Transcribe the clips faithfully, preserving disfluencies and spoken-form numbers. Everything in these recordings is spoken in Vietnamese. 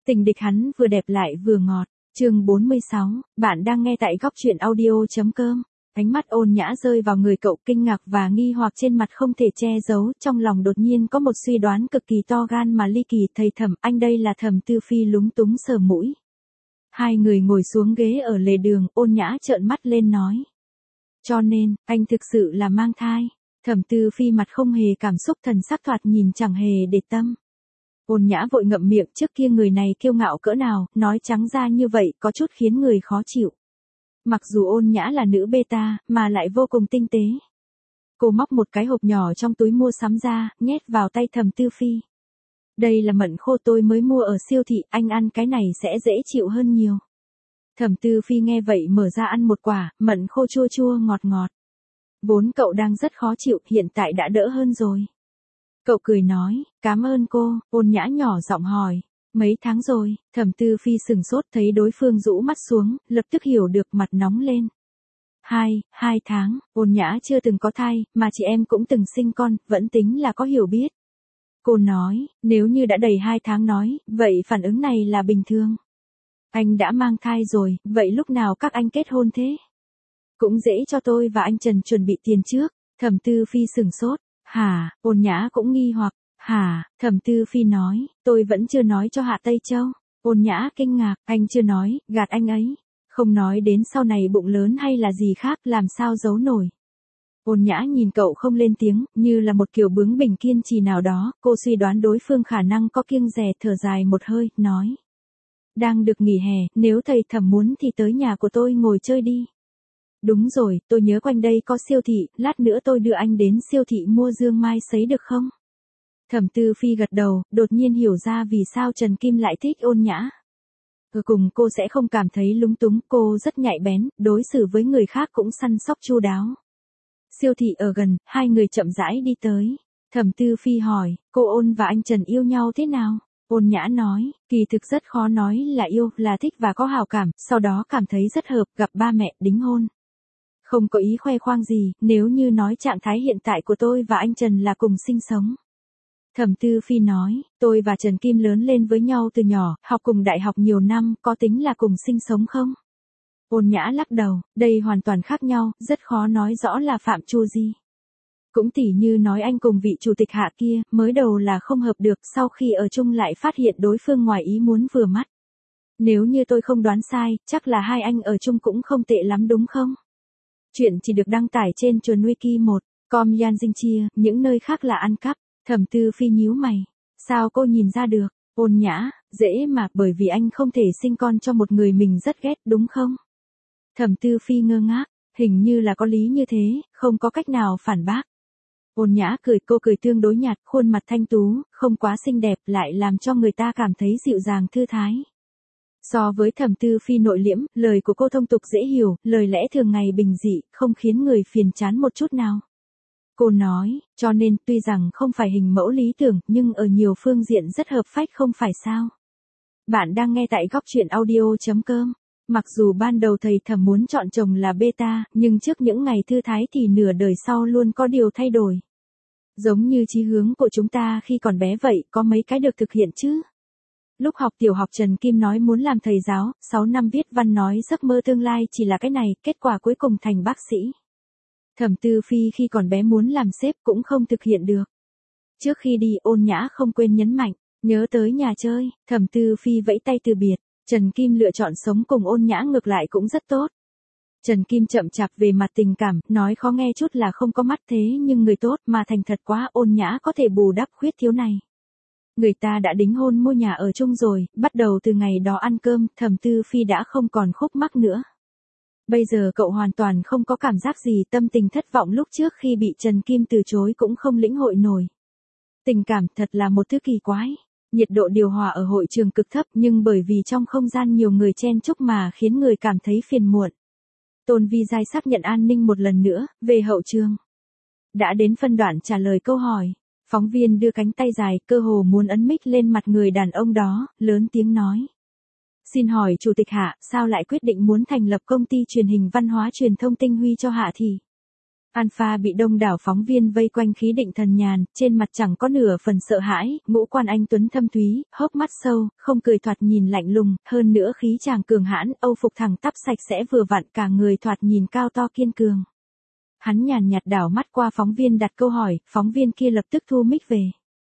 Tình địch hắn vừa đẹp lại vừa ngọt. Chương bốn mươi sáu, bạn đang nghe tại góc truyện audio.com. Ánh mắt Ôn Nhã rơi vào người cậu, kinh ngạc và nghi hoặc trên mặt không thể che giấu, trong lòng đột nhiên có một suy đoán cực kỳ to gan mà ly kỳ. Thầy Thẩm, anh đây là Thẩm Tư Phi lúng túng sờ mũi. Hai người ngồi xuống ghế ở lề đường, Ôn Nhã trợn mắt lên nói. Cho nên, anh thực sự là mang thai. Thẩm Tư Phi mặt không hề cảm xúc, thần sắc thoạt nhìn chẳng hề để tâm. Ôn Nhã vội ngậm miệng, trước kia người này kiêu ngạo cỡ nào, nói trắng ra như vậy có chút khiến người khó chịu. Mặc dù Ôn Nhã là nữ beta, mà lại vô cùng tinh tế. Cô móc một cái hộp nhỏ trong túi mua sắm ra, nhét vào tay Thẩm Tư Phi. Đây là mận khô tôi mới mua ở siêu thị, anh ăn cái này sẽ dễ chịu hơn nhiều. Thẩm Tư Phi nghe vậy mở ra ăn một quả, mận khô chua chua ngọt ngọt. Vốn cậu đang rất khó chịu, hiện tại đã đỡ hơn rồi. Cậu cười nói, cảm ơn cô. Ôn Nhã nhỏ giọng hỏi, mấy tháng rồi? Thẩm Tư Phi sừng sốt, thấy đối phương rũ mắt xuống, lập tức hiểu được, mặt nóng lên. Hai, hai tháng. Ôn Nhã chưa từng có thai, mà chị em cũng từng sinh con, vẫn tính là có hiểu biết. Cô nói, nếu như đã đầy hai tháng nói, vậy phản ứng này là bình thường. Anh đã mang thai rồi, vậy lúc nào các anh kết hôn thế? Cũng dễ cho tôi và anh Trần chuẩn bị tiền trước. Thẩm Tư Phi sừng sốt. Hả? Ôn Nhã cũng nghi hoặc. Hả? Thẩm Tư Phi nói, tôi vẫn chưa nói cho Hạ Tây Châu. Ôn Nhã kinh ngạc, anh chưa nói, gạt anh ấy. Không nói đến sau này bụng lớn hay là gì khác, làm sao giấu nổi. Ôn Nhã nhìn cậu không lên tiếng, như là một kiểu bướng bỉnh kiên trì nào đó, cô suy đoán đối phương khả năng có kiêng dè, thở dài một hơi, nói. Đang được nghỉ hè, nếu thầy Thẩm muốn thì tới nhà của tôi ngồi chơi đi. Đúng rồi, tôi nhớ quanh đây có siêu thị, lát nữa tôi đưa anh đến siêu thị mua dương mai sấy được không? Thẩm Tư Phi gật đầu, đột nhiên hiểu ra vì sao Trần Kim lại thích Ôn Nhã. Ở cùng cô sẽ không cảm thấy lúng túng, cô rất nhạy bén, đối xử với người khác cũng săn sóc chu đáo. Siêu thị ở gần, hai người chậm rãi đi tới. Thẩm Tư Phi hỏi, cô Ôn và anh Trần yêu nhau thế nào? Ôn Nhã nói, kỳ thực rất khó nói là yêu, là thích và có hào cảm, sau đó cảm thấy rất hợp, gặp ba mẹ, đính hôn. Không có ý khoe khoang gì, nếu như nói trạng thái hiện tại của tôi và anh Trần là cùng sinh sống. Thẩm Tư Phi nói, tôi và Trần Kim lớn lên với nhau từ nhỏ, học cùng đại học nhiều năm, có tính là cùng sinh sống không? Ôn Nhã lắc đầu, đây hoàn toàn khác nhau, rất khó nói rõ là phạm trù gì. Cũng tỉ như nói anh cùng vị chủ tịch Hạ kia, mới đầu là không hợp được, sau khi ở chung lại phát hiện đối phương ngoài ý muốn vừa mắt. Nếu như tôi không đoán sai, chắc là hai anh ở chung cũng không tệ lắm đúng không? Chuyện chỉ được đăng tải trên chuồn wiki một com yan dinh chia, những nơi khác là ăn cắp. Thẩm Tư Phi nhíu mày. Sao cô nhìn ra được? Ôn Nhã, dễ mà, bởi vì anh không thể sinh con cho một người mình rất ghét đúng không? Thẩm Tư Phi ngơ ngác, hình như là có lý như thế, không có cách nào phản bác. Ôn Nhã cười, cô cười tương đối nhạt, khuôn mặt thanh tú, không quá xinh đẹp, lại làm cho người ta cảm thấy dịu dàng thư thái. So với Thẩm Tư Phi nội liễm, lời của cô thông tục dễ hiểu, lời lẽ thường ngày bình dị, không khiến người phiền chán một chút nào. Cô nói, cho nên tuy rằng không phải hình mẫu lý tưởng, nhưng ở nhiều phương diện rất hợp phách không phải sao. Bạn đang nghe tại góc truyện audio.com. Mặc dù ban đầu thầy Thẩm muốn chọn chồng là beta, nhưng trước những ngày thư thái thì nửa đời sau luôn có điều thay đổi. Giống như chí hướng của chúng ta khi còn bé vậy, có mấy cái được thực hiện chứ. Lúc học tiểu học Trần Kim nói muốn làm thầy giáo, sáu năm viết văn nói giấc mơ tương lai chỉ là cái này, kết quả cuối cùng thành bác sĩ. Thẩm Tư Phi khi còn bé muốn làm sếp cũng không thực hiện được. Trước khi đi, Ôn Nhã không quên nhấn mạnh, nhớ tới nhà chơi. Thẩm Tư Phi vẫy tay từ biệt. Trần Kim lựa chọn sống cùng Ôn Nhã ngược lại cũng rất tốt. Trần Kim chậm chạp về mặt tình cảm, nói khó nghe chút là không có mắt thế nhưng người tốt mà thành thật quá, Ôn Nhã có thể bù đắp khuyết thiếu này. Người ta đã đính hôn mua nhà ở chung rồi, bắt đầu từ ngày đó ăn cơm, Thẩm Tư Phi đã không còn khúc mắc nữa. Bây giờ cậu hoàn toàn không có cảm giác gì, tâm tình thất vọng lúc trước khi bị Trần Kim từ chối cũng không lĩnh hội nổi. Tình cảm thật là một thứ kỳ quái. Nhiệt độ điều hòa ở hội trường cực thấp nhưng bởi vì trong không gian nhiều người chen chúc mà khiến người cảm thấy phiền muộn. Tôn Vi Giai xác nhận an ninh một lần nữa, về hậu trường. Đã đến phân đoạn trả lời câu hỏi. Phóng viên đưa cánh tay dài, cơ hồ muốn ấn mic lên mặt người đàn ông đó, lớn tiếng nói. Xin hỏi Chủ tịch Hạ, sao lại quyết định muốn thành lập công ty truyền hình văn hóa truyền thông Tinh Huy cho Hạ thì? Alpha bị đông đảo phóng viên vây quanh khí định thần nhàn, trên mặt chẳng có nửa phần sợ hãi, ngũ quan anh tuấn thâm thúy, hốc mắt sâu, không cười thoạt nhìn lạnh lùng, hơn nữa khí chàng cường hãn, âu phục thẳng tắp sạch sẽ vừa vặn, cả người thoạt nhìn cao to kiên cường. Hắn nhàn nhạt đảo mắt qua phóng viên đặt câu hỏi, phóng viên kia lập tức thu mic về.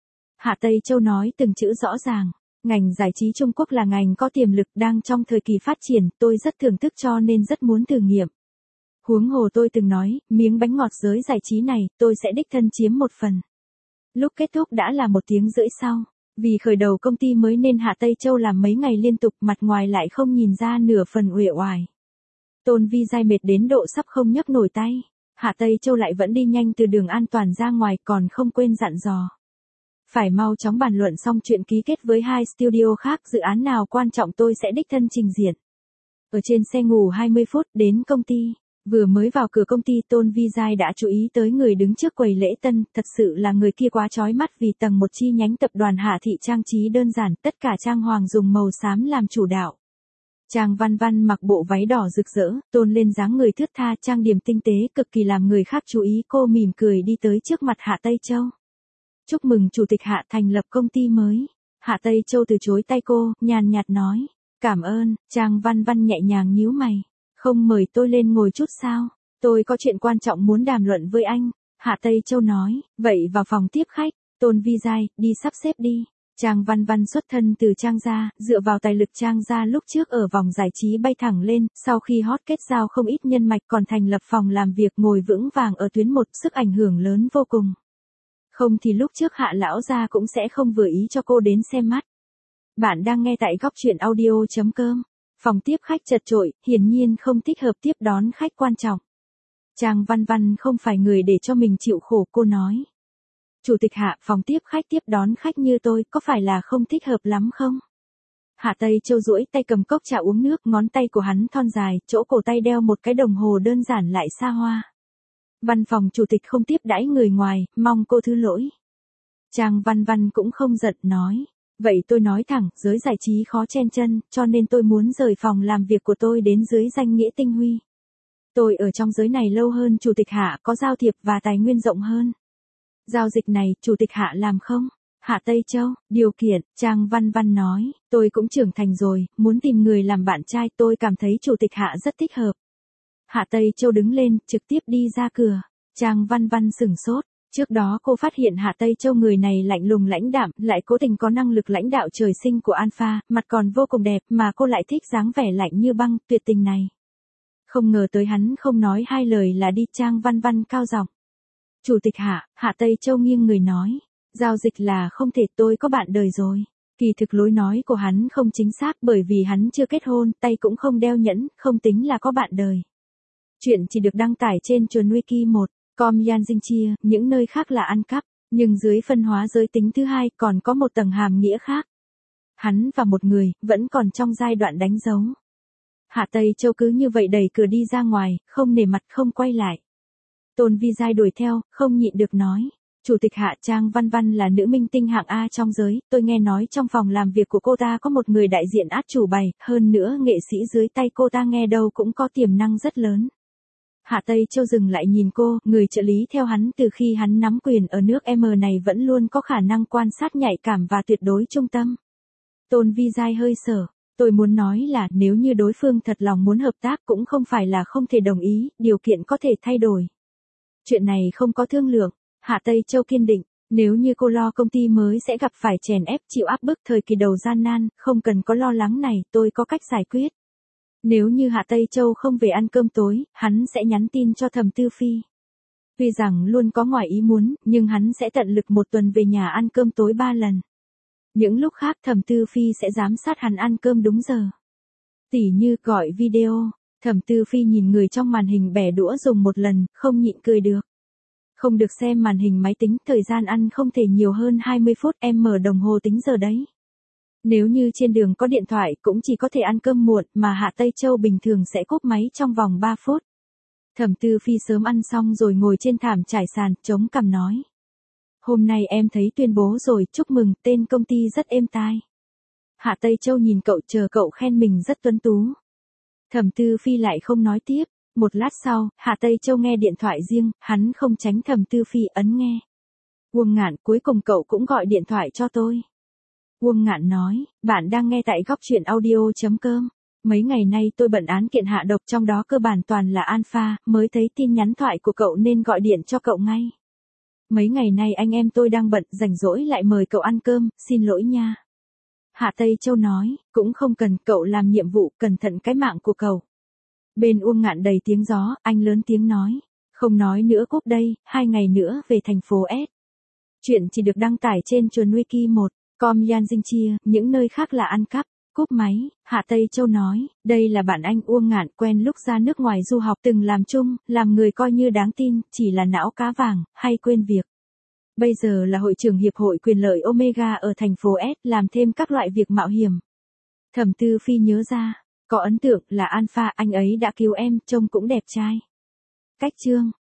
Hạ Tây Châu nói từng chữ rõ ràng, ngành giải trí Trung Quốc là ngành có tiềm lực đang trong thời kỳ phát triển, tôi rất thưởng thức cho nên rất muốn thử nghiệm. Huống hồ tôi từng nói, miếng bánh ngọt giới giải trí này, tôi sẽ đích thân chiếm một phần. Lúc kết thúc đã là một tiếng rưỡi sau. Vì khởi đầu công ty mới nên Hạ Tây Châu làm mấy ngày liên tục, mặt ngoài lại không nhìn ra nửa phần uể oải. Tôn Vi dai mệt đến độ sắp không nhấc nổi tay. Hạ Tây Châu lại vẫn đi nhanh từ đường an toàn ra ngoài, còn không quên dặn dò. Phải mau chóng bàn luận xong chuyện ký kết với hai studio khác, dự án nào quan trọng tôi sẽ đích thân trình diện. Ở trên xe ngủ hai mươi phút đến công ty. Vừa mới vào cửa công ty, Tôn Vi dai đã chú ý tới người đứng trước quầy lễ tân, thật sự là người kia quá chói mắt vì tầng một chi nhánh tập đoàn Hạ Thị trang trí đơn giản, tất cả trang hoàng dùng màu xám làm chủ đạo. Trang Văn Văn mặc bộ váy đỏ rực rỡ, tôn lên dáng người thướt tha, trang điểm tinh tế, cực kỳ làm người khác chú ý. Cô mỉm cười đi tới trước mặt Hạ Tây Châu. Chúc mừng Chủ tịch Hạ thành lập công ty mới. Hạ Tây Châu từ chối tay cô, nhàn nhạt nói. Cảm ơn. Trang Văn Văn nhẹ nhàng nhíu mày. Không mời tôi lên ngồi chút sao? Tôi có chuyện quan trọng muốn đàm luận với anh. Hạ Tây Châu nói. Vậy vào phòng tiếp khách. Tôn Vi dai, đi sắp xếp đi. Trang Văn Văn xuất thân từ Trang gia, dựa vào tài lực Trang gia lúc trước ở vòng giải trí bay thẳng lên, sau khi hot kết giao không ít nhân mạch còn thành lập phòng làm việc ngồi vững vàng ở tuyến một, sức ảnh hưởng lớn vô cùng. Không thì lúc trước Hạ lão gia cũng sẽ không vừa ý cho cô đến xem mắt. Bạn đang nghe tại góc truyện audio chấm com. Phòng tiếp khách chật chội, hiển nhiên không thích hợp tiếp đón khách quan trọng. Trang Văn Văn không phải người để cho mình chịu khổ, cô nói. Chủ tịch Hạ, phòng tiếp khách tiếp đón khách như tôi, có phải là không thích hợp lắm không? Hạ Tây Châu duỗi tay cầm cốc trà uống nước, ngón tay của hắn thon dài, chỗ cổ tay đeo một cái đồng hồ đơn giản lại xa hoa. Văn phòng chủ tịch không tiếp đãi người ngoài, mong cô thứ lỗi. Trang Văn Văn cũng không giận, nói. Vậy tôi nói thẳng, giới giải trí khó chen chân, cho nên tôi muốn rời phòng làm việc của tôi đến dưới danh nghĩa Tinh Huy. Tôi ở trong giới này lâu hơn Chủ tịch Hạ, có giao thiệp và tài nguyên rộng hơn. Giao dịch này, Chủ tịch Hạ làm không? Hạ Tây Châu, điều kiện, Trang Văn Văn nói, tôi cũng trưởng thành rồi, muốn tìm người làm bạn trai, tôi cảm thấy Chủ tịch Hạ rất thích hợp. Hạ Tây Châu đứng lên, trực tiếp đi ra cửa. Trang Văn Văn sửng sốt. Trước đó cô phát hiện Hạ Tây Châu người này lạnh lùng lãnh đạm, lại cố tình có năng lực lãnh đạo trời sinh của Alpha, mặt còn vô cùng đẹp, mà cô lại thích dáng vẻ lạnh như băng, tuyệt tình này. Không ngờ tới hắn không nói hai lời là đi. Trang Văn Văn cao giọng. Chủ tịch Hạ, Hạ Tây Châu nghiêng người nói. Giao dịch là không thể, tôi có bạn đời rồi. Kỳ thực lối nói của hắn không chính xác, bởi vì hắn chưa kết hôn, tay cũng không đeo nhẫn, không tính là có bạn đời. Chuyện chỉ được đăng tải trên chuồn wiki một. Com Yan Dinh Chia, những nơi khác là ăn cắp, nhưng dưới phân hóa giới tính thứ hai còn có một tầng hàm nghĩa khác. Hắn và một người, vẫn còn trong giai đoạn đánh dấu. Hạ Tây Châu cứ như vậy đẩy cửa đi ra ngoài, không nể mặt không quay lại. Tôn Vi dai đuổi theo, không nhịn được nói. Chủ tịch Hạ, Trang Văn Văn là nữ minh tinh hạng A trong giới, tôi nghe nói trong phòng làm việc của cô ta có một người đại diện át chủ bài, hơn nữa nghệ sĩ dưới tay cô ta nghe đâu cũng có tiềm năng rất lớn. Hạ Tây Châu dừng lại nhìn cô, người trợ lý theo hắn từ khi hắn nắm quyền ở nước M này vẫn luôn có khả năng quan sát nhạy cảm và tuyệt đối trung tâm. Tôn Vi dai hơi sở, tôi muốn nói là nếu như đối phương thật lòng muốn hợp tác cũng không phải là không thể đồng ý, điều kiện có thể thay đổi. Chuyện này không có thương lượng. Hạ Tây Châu kiên định, nếu như cô lo công ty mới sẽ gặp phải chèn ép chịu áp bức thời kỳ đầu gian nan, không cần có lo lắng này, tôi có cách giải quyết. Nếu như Hạ Tây Châu không về ăn cơm tối, hắn sẽ nhắn tin cho Thẩm Tư Phi. Tuy rằng luôn có ngoài ý muốn, nhưng hắn sẽ tận lực một tuần về nhà ăn cơm tối ba lần. Những lúc khác Thẩm Tư Phi sẽ giám sát hắn ăn cơm đúng giờ. Tỉ như gọi video, Thẩm Tư Phi nhìn người trong màn hình bẻ đũa dùng một lần, không nhịn cười được. Không được xem màn hình máy tính, thời gian ăn không thể nhiều hơn hai mươi phút, em mở đồng hồ tính giờ đấy. Nếu như trên đường có điện thoại cũng chỉ có thể ăn cơm muộn, mà Hạ Tây Châu bình thường sẽ cúp máy trong vòng ba phút. Thẩm Tư Phi sớm ăn xong rồi ngồi trên thảm trải sàn, chống cằm nói. Hôm nay em thấy tuyên bố rồi, chúc mừng, tên công ty rất êm tai. Hạ Tây Châu nhìn cậu, chờ cậu khen mình rất tuấn tú. Thẩm Tư Phi lại không nói tiếp, Một lát sau, Hạ Tây Châu nghe điện thoại riêng, hắn không tránh Thẩm Tư Phi ấn nghe. Uông Ngạn, cuối cùng cậu cũng gọi điện thoại cho tôi. Uông Ngạn nói, bạn đang nghe tại góc truyện audio.com. Mấy ngày nay tôi bận án kiện hạ độc, trong đó cơ bản toàn là alpha, mới thấy tin nhắn thoại của cậu nên gọi điện cho cậu ngay. Mấy ngày nay anh em tôi đang bận, rảnh rỗi lại mời cậu ăn cơm, xin lỗi nha. Hạ Tây Châu nói, cũng không cần, cậu làm nhiệm vụ, cẩn thận cái mạng của cậu. Bên Uông Ngạn đầy tiếng gió, anh lớn tiếng nói, không nói nữa cúp đây, hai ngày nữa về thành phố S. Chuyện chỉ được đăng tải trên chuồn wiki một, com yan dinh chia, những nơi khác là ăn cắp. Cúp máy, Hạ Tây Châu nói, đây là bạn anh Uông Ngạn, quen lúc ra nước ngoài du học, từng làm chung, làm người coi như đáng tin, chỉ là não cá vàng, hay quên việc. Bây giờ là hội trưởng hiệp hội quyền lợi Omega ở thành phố S, làm thêm các loại việc mạo hiểm. Thẩm Tư Phi nhớ ra, có ấn tượng là alpha, anh ấy đã cứu em, trông cũng đẹp trai. Cách chương